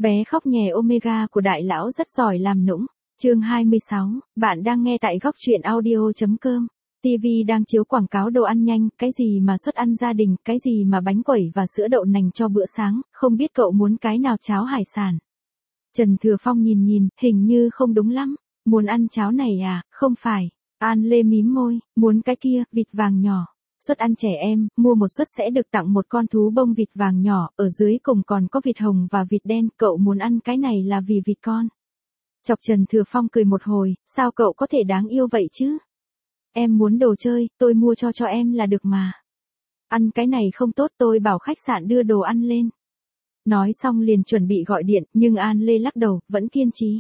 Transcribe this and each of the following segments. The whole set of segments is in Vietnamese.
Bé khóc nhè Omega của đại lão rất giỏi làm nũng. Chương 26, bạn đang nghe tại góc truyện audio.com. TV đang chiếu quảng cáo đồ ăn nhanh, cái gì mà suất ăn gia đình, cái gì mà bánh quẩy và sữa đậu nành cho bữa sáng, không biết cậu muốn cái nào cháo hải sản. Trần Thừa Phong nhìn, hình như không đúng lắm. Muốn ăn cháo này à, không phải. An Lê mím môi, muốn cái kia, vịt vàng nhỏ. Suất ăn trẻ em, mua một suất sẽ được tặng một con thú bông vịt vàng nhỏ, ở dưới cùng còn có vịt hồng và vịt đen, cậu muốn ăn cái này là vì vịt con. Chọc Trần Thừa Phong cười một hồi, sao cậu có thể đáng yêu vậy chứ? Em muốn đồ chơi, tôi mua cho em là được mà. Ăn cái này không tốt, tôi bảo khách sạn đưa đồ ăn lên. Nói xong liền chuẩn bị gọi điện, nhưng An Lê lắc đầu, vẫn kiên trì.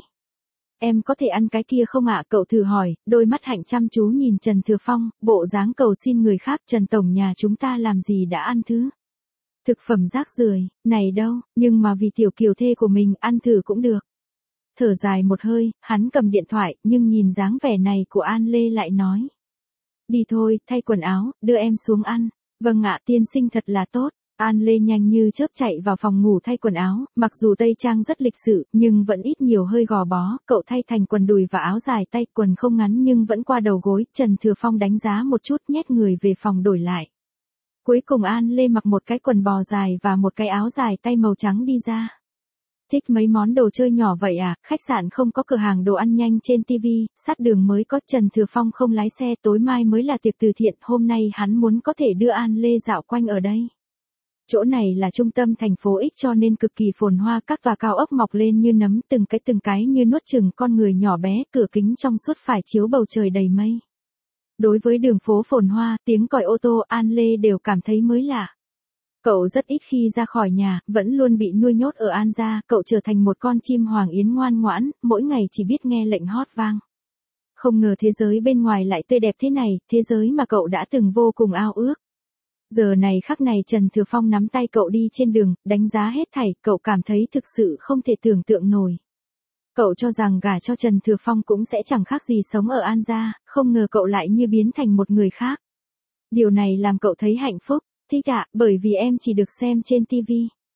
Em có thể ăn cái kia không ạ? Cậu thử hỏi, đôi mắt hạnh chăm chú nhìn Trần Thừa Phong, bộ dáng cầu xin người khác. Trần Tổng, nhà chúng ta làm gì đã ăn thứ thực phẩm rác rưởi này đâu, nhưng mà vì tiểu kiều thê của mình ăn thử cũng được. Thở dài một hơi, hắn cầm điện thoại, nhưng nhìn dáng vẻ này của An Lê lại nói. Đi thôi, thay quần áo, đưa em xuống ăn. Vâng ạ, tiên sinh thật là tốt. An Lê nhanh như chớp chạy vào phòng ngủ thay quần áo, mặc dù tây trang rất lịch sự, nhưng vẫn ít nhiều hơi gò bó, cậu thay thành quần đùi và áo dài tay, quần không ngắn nhưng vẫn qua đầu gối. Trần Thừa Phong đánh giá một chút, nhét người về phòng đổi lại. Cuối cùng An Lê mặc một cái quần bò dài và một cái áo dài tay màu trắng đi ra. Thích mấy món đồ chơi nhỏ vậy à? Khách sạn không có cửa hàng đồ ăn nhanh trên TV, sát đường mới có. Trần Thừa Phong không lái xe, tối mai mới là tiệc từ thiện, hôm nay hắn muốn có thể đưa An Lê dạo quanh ở đây. Chỗ này là trung tâm thành phố X cho nên cực kỳ phồn hoa, các tòa cao ốc mọc lên như nấm, từng cái như nuốt chửng con người nhỏ bé, cửa kính trong suốt phải chiếu bầu trời đầy mây. Đối với đường phố phồn hoa, tiếng còi ô tô, An Lê đều cảm thấy mới lạ. Cậu rất ít khi ra khỏi nhà, vẫn luôn bị nuôi nhốt ở An gia, cậu trở thành một con chim hoàng yến ngoan ngoãn, mỗi ngày chỉ biết nghe lệnh hót vang. Không ngờ thế giới bên ngoài lại tươi đẹp thế này, thế giới mà cậu đã từng vô cùng ao ước. Giờ này khắc này Trần Thừa Phong nắm tay cậu đi trên đường, đánh giá hết thảy, cậu cảm thấy thực sự không thể tưởng tượng nổi. Cậu cho rằng gả cho Trần Thừa Phong cũng sẽ chẳng khác gì sống ở An gia, không ngờ cậu lại như biến thành một người khác. Điều này làm cậu thấy hạnh phúc. Thích ạ, bởi vì em chỉ được xem trên TV.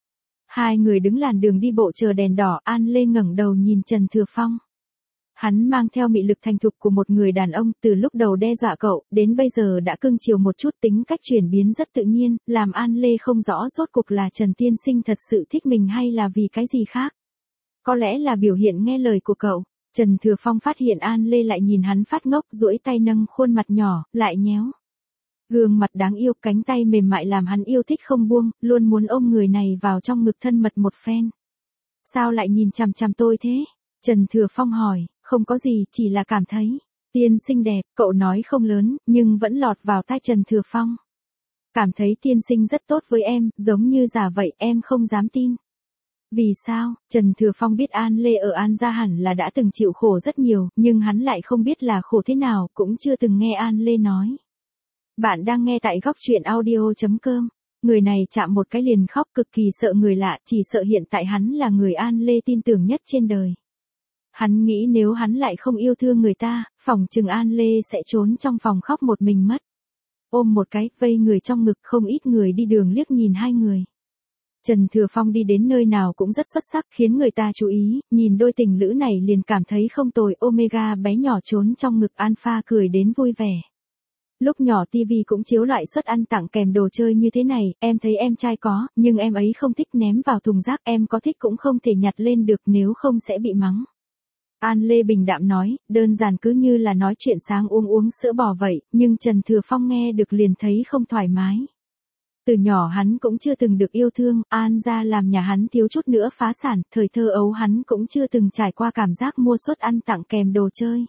Hai người đứng làn đường đi bộ chờ đèn đỏ, An Lê ngẩng đầu nhìn Trần Thừa Phong. Hắn mang theo mị lực thành thục của một người đàn ông, từ lúc đầu đe dọa cậu, đến bây giờ đã cưng chiều một chút, tính cách chuyển biến rất tự nhiên, làm An Lê không rõ rốt cuộc là Trần tiên sinh thật sự thích mình hay là vì cái gì khác. Có lẽ là biểu hiện nghe lời của cậu. Trần Thừa Phong phát hiện An Lê lại nhìn hắn phát ngốc, duỗi tay nâng khuôn mặt nhỏ, lại nhéo. Gương mặt đáng yêu, cánh tay mềm mại làm hắn yêu thích không buông, luôn muốn ôm người này vào trong ngực thân mật một phen. Sao lại nhìn chằm chằm tôi thế? Trần Thừa Phong hỏi, không có gì, chỉ là cảm thấy. Tiên sinh đẹp, cậu nói không lớn, nhưng vẫn lọt vào tai Trần Thừa Phong. Cảm thấy tiên sinh rất tốt với em, giống như giả vậy, em không dám tin. Vì sao? Trần Thừa Phong biết An Lê ở An gia hẳn là đã từng chịu khổ rất nhiều, nhưng hắn lại không biết là khổ thế nào, cũng chưa từng nghe An Lê nói. Bạn đang nghe tại góc truyện audio.com. Người này chạm một cái liền khóc, cực kỳ sợ người lạ, chỉ sợ hiện tại hắn là người An Lê tin tưởng nhất trên đời. Hắn nghĩ nếu hắn lại không yêu thương người ta, phỏng chừng An Lê sẽ trốn trong phòng khóc một mình mất. Ôm một cái, vây người trong ngực, không ít người đi đường liếc nhìn hai người. Trần Thừa Phong đi đến nơi nào cũng rất xuất sắc, khiến người ta chú ý, nhìn đôi tình lữ này liền cảm thấy không tồi. Omega bé nhỏ trốn trong ngực Alpha cười đến vui vẻ. Lúc nhỏ TV cũng chiếu loại suất ăn tặng kèm đồ chơi như thế này, em thấy em trai có, nhưng em ấy không thích, ném vào thùng rác, em có thích cũng không thể nhặt lên được, nếu không sẽ bị mắng. An Lê bình đạm nói, đơn giản cứ như là nói chuyện sáng uống sữa bò vậy, nhưng Trần Thừa Phong nghe được liền thấy không thoải mái. Từ nhỏ hắn cũng chưa từng được yêu thương, An gia làm nhà hắn thiếu chút nữa phá sản, thời thơ ấu hắn cũng chưa từng trải qua cảm giác mua suất ăn tặng kèm đồ chơi.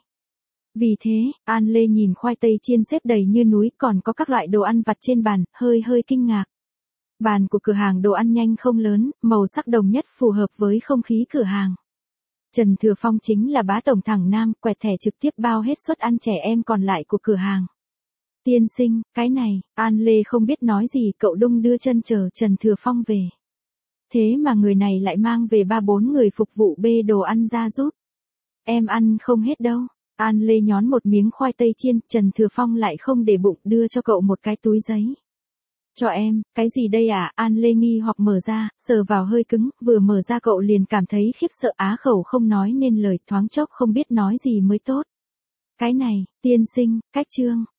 Vì thế, An Lê nhìn khoai tây chiên xếp đầy như núi, còn có các loại đồ ăn vặt trên bàn, hơi kinh ngạc. Bàn của cửa hàng đồ ăn nhanh không lớn, màu sắc đồng nhất phù hợp với không khí cửa hàng. Trần Thừa Phong chính là bá tổng thẳng nam, quẹt thẻ trực tiếp bao hết suất ăn trẻ em còn lại của cửa hàng. Tiên sinh, cái này, An Lê không biết nói gì, cậu đung đưa chân chờ Trần Thừa Phong về. Thế mà người này lại mang về 3-4 người phục vụ bê đồ ăn ra giúp. Em ăn không hết đâu. An Lê nhón một miếng khoai tây chiên, Trần Thừa Phong lại không để bụng, đưa cho cậu một cái túi giấy. Cho em, cái gì đây à? An Lê nghi hoặc mở ra, sờ vào hơi cứng, vừa mở ra cậu liền cảm thấy khiếp sợ á khẩu không nói nên lời, thoáng chốc không biết nói gì mới tốt. Cái này, tiên sinh, cách trương.